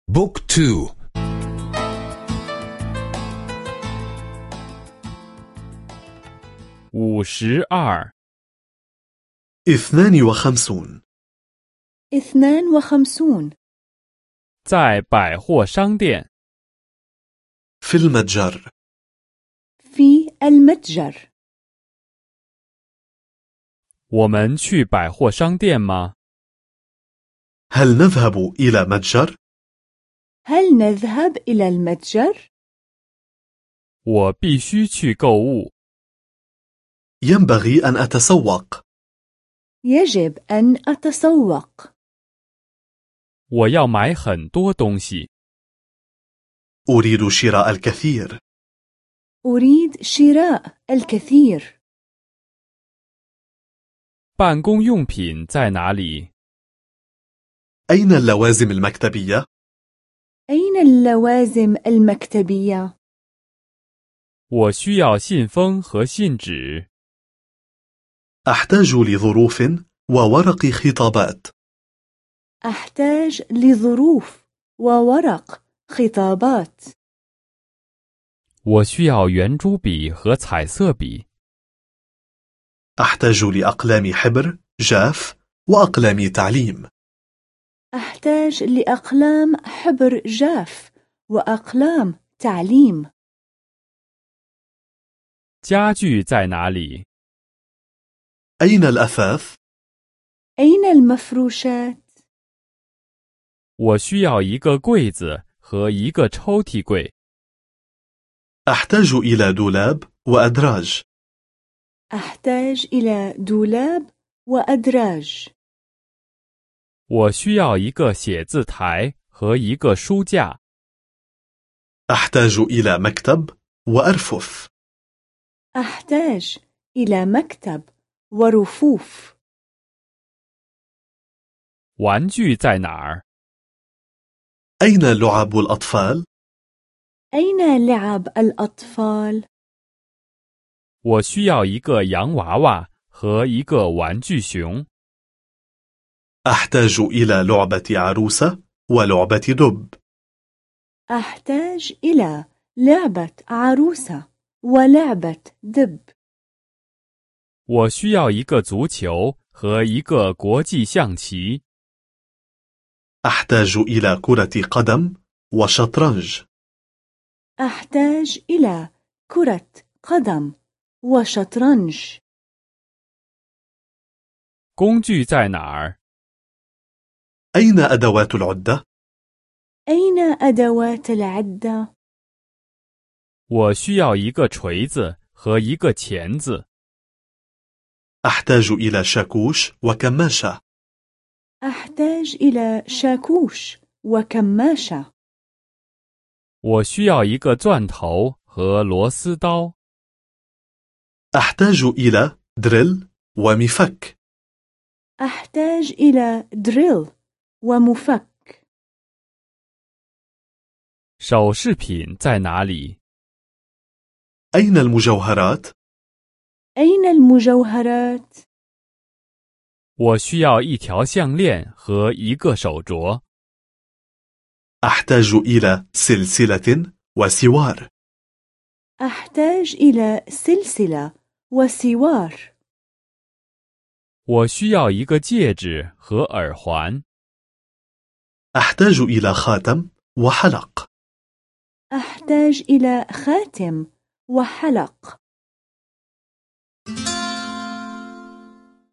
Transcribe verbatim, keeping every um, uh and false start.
بوك تو. 五十二 اثنان وخمسون. اثنان وخمسون. 在百货商店 في المتجر. في المتجر. 我们去百货商店吗？ هل نذهب إلى متجر؟ هل نذهب إلى المتجر؟ 我必须去购物。 ينبغي أن أتسوق. يجب أن أتسوق. 我要买很多东西。 أريد شراء الكثير. أريد شراء الكثير. 办公用品在哪里？ أين اللوازم المكتبية؟ أين اللوازم المكتبية؟ 我需要信封和信纸。 أحتاج لظروف وورق خطابات. أحتاج لظروف وورق خطابات. 我需要圆珠笔和彩色笔。 أحتاج لأقلام حبر، جاف، وأقلام تعليم. أحتاج لأقلام حبر جاف وأقلام تعليم. 家具在哪里？ أين الأثاث؟ أين المفروشات؟ 我需要一个柜子和一个抽屉柜。 أحتاج إلى دولاب وأدراج. أحتاج إلى دولاب وأدراج. 我需要一个写字台和一个书架。 أحتاج إلى مكتب وأرفف. أحتاج إلى مكتب ورفوف. 玩具在哪儿？ أين لعب الأطفال؟ أين لعب الأطفال؟ 我需要一个洋娃娃和一个玩具熊。 أحتاج إلى لعبة عروسة ولعبة دب. أحتاج إلى لعبة عروسة ولعبة دب. 我需要一个足球和一个国际象棋。 أحتاج إلى كرة قدم وشطرنج. أحتاج إلى كرة قدم وشطرنج. 工具在哪儿？ أين أدوات العدة؟ أين أدوات العدة؟ 我需要一个锤子和一个钳子。 أحتاج إلى شاكوش وكماشة. أحتاج إلى شاكوش وكماشة. 我需要一个钻头和螺丝刀。 أحتاج إلى دريل ومفك. أحتاج إلى دريل ومفك. 首饰品在哪里？ أين المجوهرات؟ أين المجوهرات؟ 我需要一条项链和一个手镯。 أحتاج إلى سلسلة وسوار. أحتاج إلى سلسلة وسوار. 我需要一个戒指和耳环。 أحتاج إلى خاتم وحلق. أحتاج إلى خاتم وحلق.